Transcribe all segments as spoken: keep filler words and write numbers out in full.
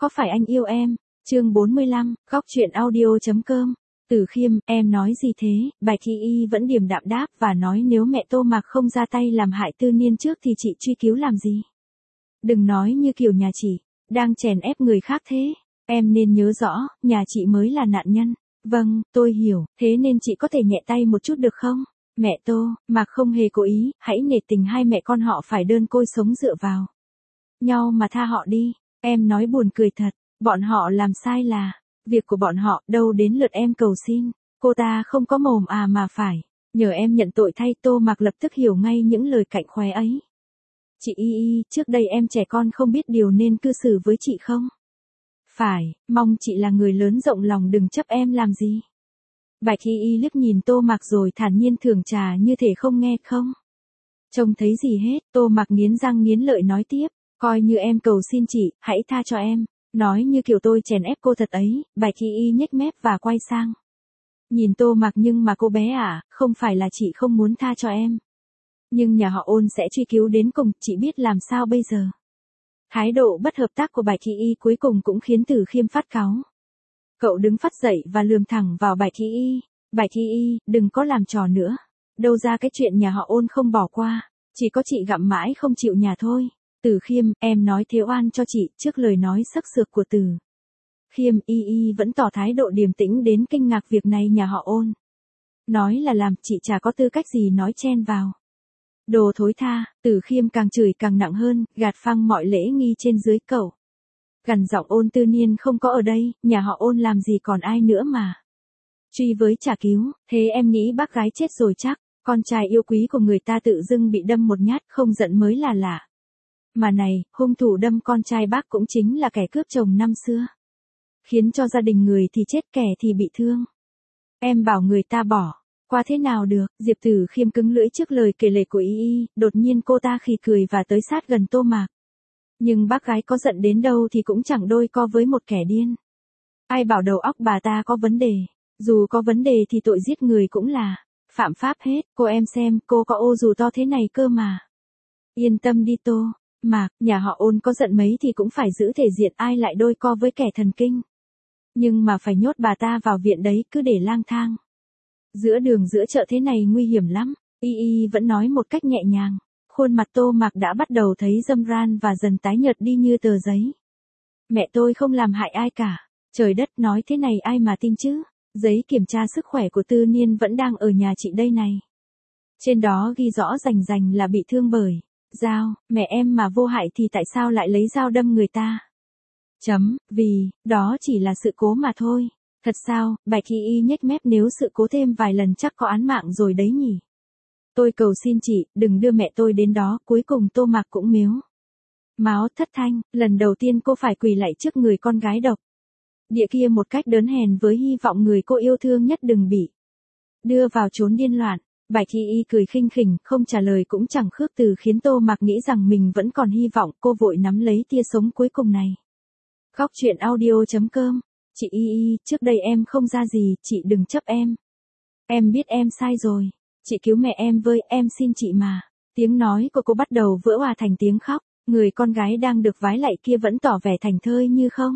có phải anh yêu em? Chương bốn mươi lăm, góc truyện audio chấm com. Tử Khiêm, em nói gì thế? Bạch Y Y vẫn điềm đạm đáp và nói nếu mẹ Tô Mạc không ra tay làm hại Tư Niên trước thì chị truy cứu làm gì? Đừng nói như kiểu nhà chị đang chèn ép người khác thế. Em nên nhớ rõ, nhà chị mới là nạn nhân. Vâng, tôi hiểu, thế nên chị có thể nhẹ tay một chút được không? Mẹ Tô Mạc không hề cố ý, hãy nể tình hai mẹ con họ phải đơn côi sống dựa vào nhau mà tha họ đi. Em nói buồn cười thật, bọn họ làm sai là việc của bọn họ, đâu đến lượt em cầu xin. Cô ta không có mồm à mà phải nhờ em nhận tội thay. Tô Mạc lập tức hiểu ngay những lời cạnh khóe ấy. Chị Y Y, trước đây em trẻ con không biết điều nên cư xử với chị không? Phải, mong chị là người lớn rộng lòng đừng chấp em làm gì. Bạch Y Y liếc nhìn Tô Mạc rồi thản nhiên thưởng trà như thể không nghe không trông thấy gì hết. Tô Mạc nghiến răng nghiến lợi nói tiếp, coi như em cầu xin chị, hãy tha cho em. Nói như kiểu tôi chèn ép cô thật ấy. Bạch Y Y nhếch mép và quay sang nhìn Tô Mạc, nhưng mà cô bé à, không phải là chị không muốn tha cho em, nhưng nhà họ Ôn sẽ truy cứu đến cùng, chị biết làm sao bây giờ. Thái độ bất hợp tác của Bạch Y Y cuối cùng cũng khiến Tử Khiêm phát cáu. Cậu đứng phắt dậy và lườm thẳng vào Bạch Y Y. Bạch Y Y, đừng có làm trò nữa. Đâu ra cái chuyện nhà họ Ôn không bỏ qua, chỉ có chị gặm mãi không chịu nhả thôi. Tử Khiêm, em nói thế oan cho chị. Trước lời nói sắc sược của Tử Khiêm, Y Y vẫn tỏ thái độ điềm tĩnh đến kinh ngạc. Việc này nhà họ Ôn nói là làm, chị chả có tư cách gì nói chen vào. Đồ thối tha. Tử Khiêm càng chửi càng nặng hơn, gạt phăng mọi lễ nghi trên dưới cậu. Gằn giọng, Ôn Tư Niên không có ở đây, nhà họ Ôn làm gì còn ai nữa mà truy với trả cứu. Thế em nghĩ bác gái chết rồi chắc? Con trai yêu quý của người ta tự dưng bị đâm một nhát, không giận mới là lạ. Mà này, hung thủ đâm con trai bác cũng chính là kẻ cướp chồng năm xưa, khiến cho gia đình người thì chết kẻ thì bị thương. Em bảo người ta bỏ qua thế nào được? Diệp Tử Khiêm cứng lưỡi trước lời kể lể của Y Y. Đột nhiên cô ta khì cười và tới sát gần Tô Mạc. Nhưng bác gái có giận đến đâu thì cũng chẳng đôi co với một kẻ điên. Ai bảo đầu óc bà ta có vấn đề? Dù có vấn đề thì tội giết người cũng là phạm pháp hết. Cô em xem, cô có ô dù to thế này cơ mà. Yên tâm đi Tô Mạc, nhà họ Ôn có giận mấy thì cũng phải giữ thể diện, ai lại đôi co với kẻ thần kinh. Nhưng mà phải nhốt bà ta vào viện đấy, cứ để lang thang giữa đường giữa chợ thế này nguy hiểm lắm. Y Y vẫn nói một cách nhẹ nhàng. Khuôn mặt Tô Mạc đã bắt đầu thấy râm ran và dần tái nhợt đi như tờ giấy. Mẹ tôi không làm hại ai cả. Trời đất, nói thế này ai mà tin chứ? Giấy kiểm tra sức khỏe của Tư Niên vẫn đang ở nhà chị đây này. Trên đó ghi rõ rành rành là bị thương bởi dao. Mẹ em mà vô hại thì tại sao lại lấy dao đâm người ta? Chấm, vì, đó chỉ là sự cố mà thôi. Thật sao? Bạch Y Y nhếch mép, nếu sự cố thêm vài lần chắc có án mạng rồi đấy nhỉ. Tôi cầu xin chị, đừng đưa mẹ tôi đến đó. Cuối cùng Tô Mạc cũng mếu máo thất thanh. Lần đầu tiên cô phải quỳ lạy trước người con gái độc địa kia một cách đớn hèn, với hy vọng người cô yêu thương nhất đừng bị đưa vào chốn điên loạn. Bạch Y Y cười khinh khỉnh, không trả lời cũng chẳng khước từ, khiến Tô Mạc nghĩ rằng mình vẫn còn hy vọng. Cô vội nắm lấy tia sống cuối cùng này. Góc truyện audio chấm com. Chị Y Y, trước đây em không ra gì, chị đừng chấp em. Em biết em sai rồi. Chị cứu mẹ em với, em xin chị mà. Tiếng nói của cô bắt đầu vỡ hòa thành tiếng khóc. Người con gái đang được vái lạy kia vẫn tỏ vẻ thảnh thơi như không.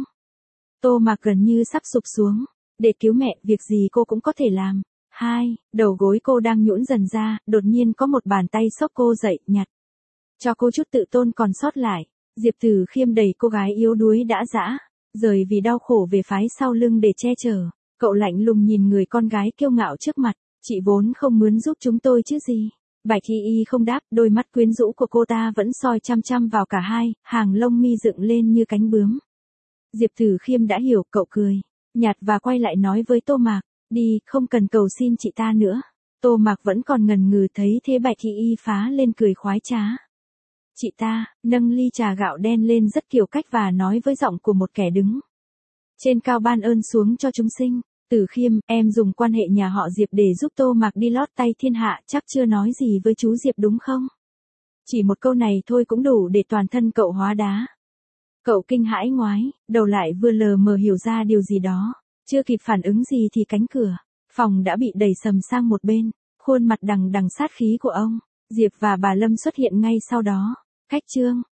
Tô Mạc gần như sắp sụp xuống. Để cứu mẹ, việc gì cô cũng có thể làm. Hai, đầu gối cô đang nhũn dần ra, đột nhiên có một bàn tay xốc cô dậy, nhặt cho cô chút tự tôn còn sót lại. Diệp Tử Khiêm đẩy cô gái yếu đuối đã dã rời vì đau khổ về phái sau lưng để che chở. Cậu lạnh lùng nhìn người con gái kiêu ngạo trước mặt. Chị vốn không muốn giúp chúng tôi chứ gì. Bạch Y Y không đáp, đôi mắt quyến rũ của cô ta vẫn soi chăm chăm vào cả hai, hàng lông mi dựng lên như cánh bướm. Diệp Tử Khiêm đã hiểu, cậu cười nhạt và quay lại nói với Tô Mạc, đi, không cần cầu xin chị ta nữa. Tô Mạc vẫn còn ngần ngừ, thấy thế Bạch Y Y phá lên cười khoái trá. Chị ta nâng ly trà gạo đen lên rất kiểu cách và nói với giọng của một kẻ đứng trên cao ban ơn xuống cho chúng sinh. Tử Khiêm, em dùng quan hệ nhà họ Diệp để giúp Tô Mạc đi lót tay thiên hạ, chắc chưa nói gì với chú Diệp đúng không? Chỉ một câu này thôi cũng đủ để toàn thân cậu hóa đá. Cậu kinh hãi ngoái đầu lại, vừa lờ mờ hiểu ra điều gì đó. Chưa kịp phản ứng gì thì cánh cửa phòng đã bị đẩy sầm sang một bên. Khuôn mặt đằng đằng sát khí của ông Diệp và bà Lâm xuất hiện ngay sau đó. Khách trương,